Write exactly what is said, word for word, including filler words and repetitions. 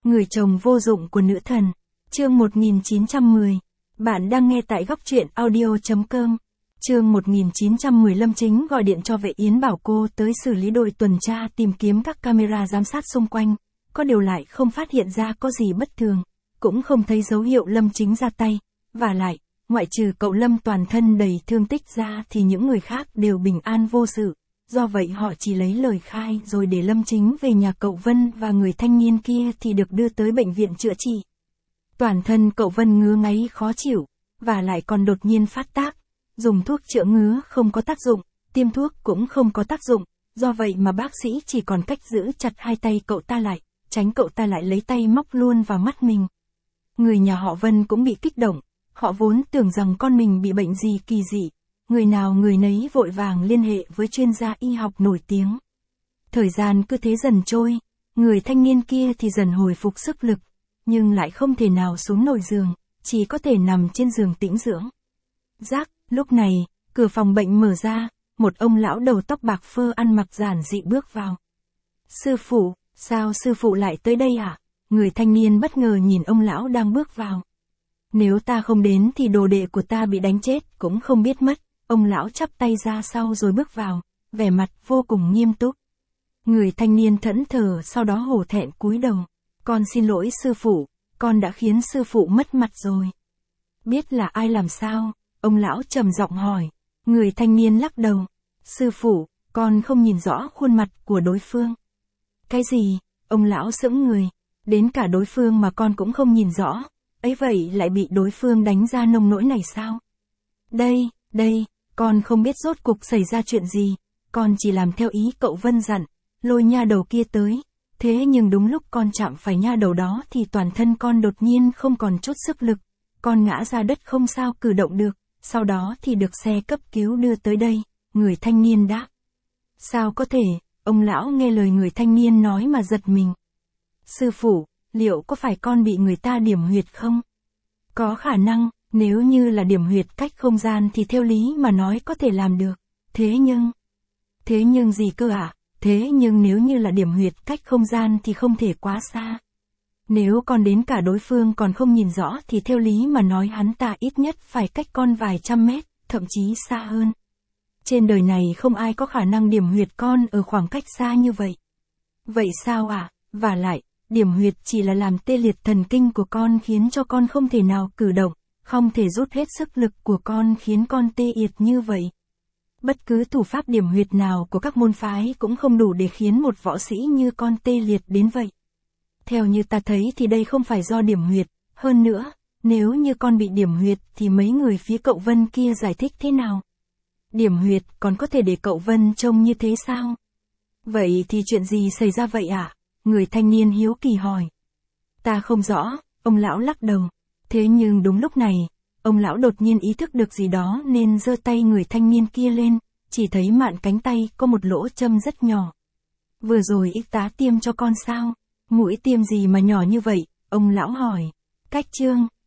Người chồng vô dụng của nữ thần. Chương một nghìn chín trăm mười. Bạn đang nghe tại góc truyện audio chấm com. Chương một nghìn chín trăm mười. Lâm Chính gọi điện cho vệ Yến bảo cô tới xử lý, đội tuần tra tìm kiếm các camera giám sát xung quanh. Có điều lại không phát hiện ra có gì bất thường. Cũng không thấy dấu hiệu Lâm Chính ra tay. Và lại, ngoại trừ cậu Lâm toàn thân đầy thương tích ra thì những người khác đều bình an vô sự. Do vậy họ chỉ lấy lời khai rồi để Lâm Chính về nhà cậu Vân, và người thanh niên kia thì được đưa tới bệnh viện chữa trị. Toàn thân cậu Vân ngứa ngáy khó chịu, và lại còn đột nhiên phát tác. Dùng thuốc chữa ngứa không có tác dụng, tiêm thuốc cũng không có tác dụng, do vậy mà bác sĩ chỉ còn cách giữ chặt hai tay cậu ta lại, tránh cậu ta lại lấy tay móc luôn vào mắt mình. Người nhà họ Vân cũng bị kích động, họ vốn tưởng rằng con mình bị bệnh gì kỳ dị. Người nào người nấy vội vàng liên hệ với chuyên gia y học nổi tiếng. Thời gian cứ thế dần trôi, người thanh niên kia thì dần hồi phục sức lực, nhưng lại không thể nào xuống nổi giường, chỉ có thể nằm trên giường tĩnh dưỡng. Rác, lúc này, cửa phòng bệnh mở ra, một ông lão đầu tóc bạc phơ ăn mặc giản dị bước vào. Sư phụ, sao sư phụ lại tới đây ạ? À? Người thanh niên bất ngờ nhìn ông lão đang bước vào. Nếu ta không đến thì đồ đệ của ta bị đánh chết cũng không biết mất. Ông lão chắp tay ra sau rồi bước vào, vẻ mặt vô cùng nghiêm túc. Người thanh niên thẫn thờ sau đó hổ thẹn cúi đầu. Con xin lỗi sư phụ, con đã khiến sư phụ mất mặt rồi. Biết là ai làm sao? Ông lão trầm giọng hỏi. Người thanh niên lắc đầu. Sư phụ, con không nhìn rõ khuôn mặt của đối phương. Cái gì? Ông lão sững người. Đến cả đối phương mà con cũng không nhìn rõ. Ấy vậy lại bị đối phương đánh ra nông nỗi này sao? Đây, đây. Con không biết rốt cuộc xảy ra chuyện gì, con chỉ làm theo ý cậu Vân dặn, lôi nha đầu kia tới. Thế nhưng đúng lúc con chạm phải nha đầu đó thì toàn thân con đột nhiên không còn chút sức lực, con ngã ra đất không sao cử động được, sau đó thì được xe cấp cứu đưa tới đây. Người thanh niên đáp. Sao có thể? Ông lão nghe lời người thanh niên nói mà giật mình. Sư phụ, liệu có phải con bị người ta điểm huyệt không? Có khả năng. Nếu như là điểm huyệt cách không gian thì theo lý mà nói có thể làm được. Thế nhưng... Thế nhưng gì cơ ạ? À? Thế nhưng nếu như là điểm huyệt cách không gian thì không thể quá xa. Nếu con đến cả đối phương còn không nhìn rõ thì theo lý mà nói hắn ta ít nhất phải cách con vài trăm mét, thậm chí xa hơn. Trên đời này không ai có khả năng điểm huyệt con ở khoảng cách xa như vậy. Vậy sao ạ? À? Và lại, điểm huyệt chỉ là làm tê liệt thần kinh của con khiến cho con không thể nào cử động. Không thể rút hết sức lực của con khiến con tê liệt như vậy. Bất cứ thủ pháp điểm huyệt nào của các môn phái cũng không đủ để khiến một võ sĩ như con tê liệt đến vậy. Theo như ta thấy thì đây không phải do điểm huyệt, hơn nữa, nếu như con bị điểm huyệt thì mấy người phía cậu Vân kia giải thích thế nào? Điểm huyệt còn có thể để cậu Vân trông như thế sao? Vậy thì chuyện gì xảy ra vậy ạ? À? Người thanh niên hiếu kỳ hỏi. Ta không rõ, ông lão lắc đầu. Thế nhưng đúng lúc này, ông lão đột nhiên ý thức được gì đó nên giơ tay người thanh niên kia lên, chỉ thấy mạn cánh tay có một lỗ châm rất nhỏ. Vừa rồi y tá tiêm cho con sao? Mũi tiêm gì mà nhỏ như vậy? Ông lão hỏi. Cách chương.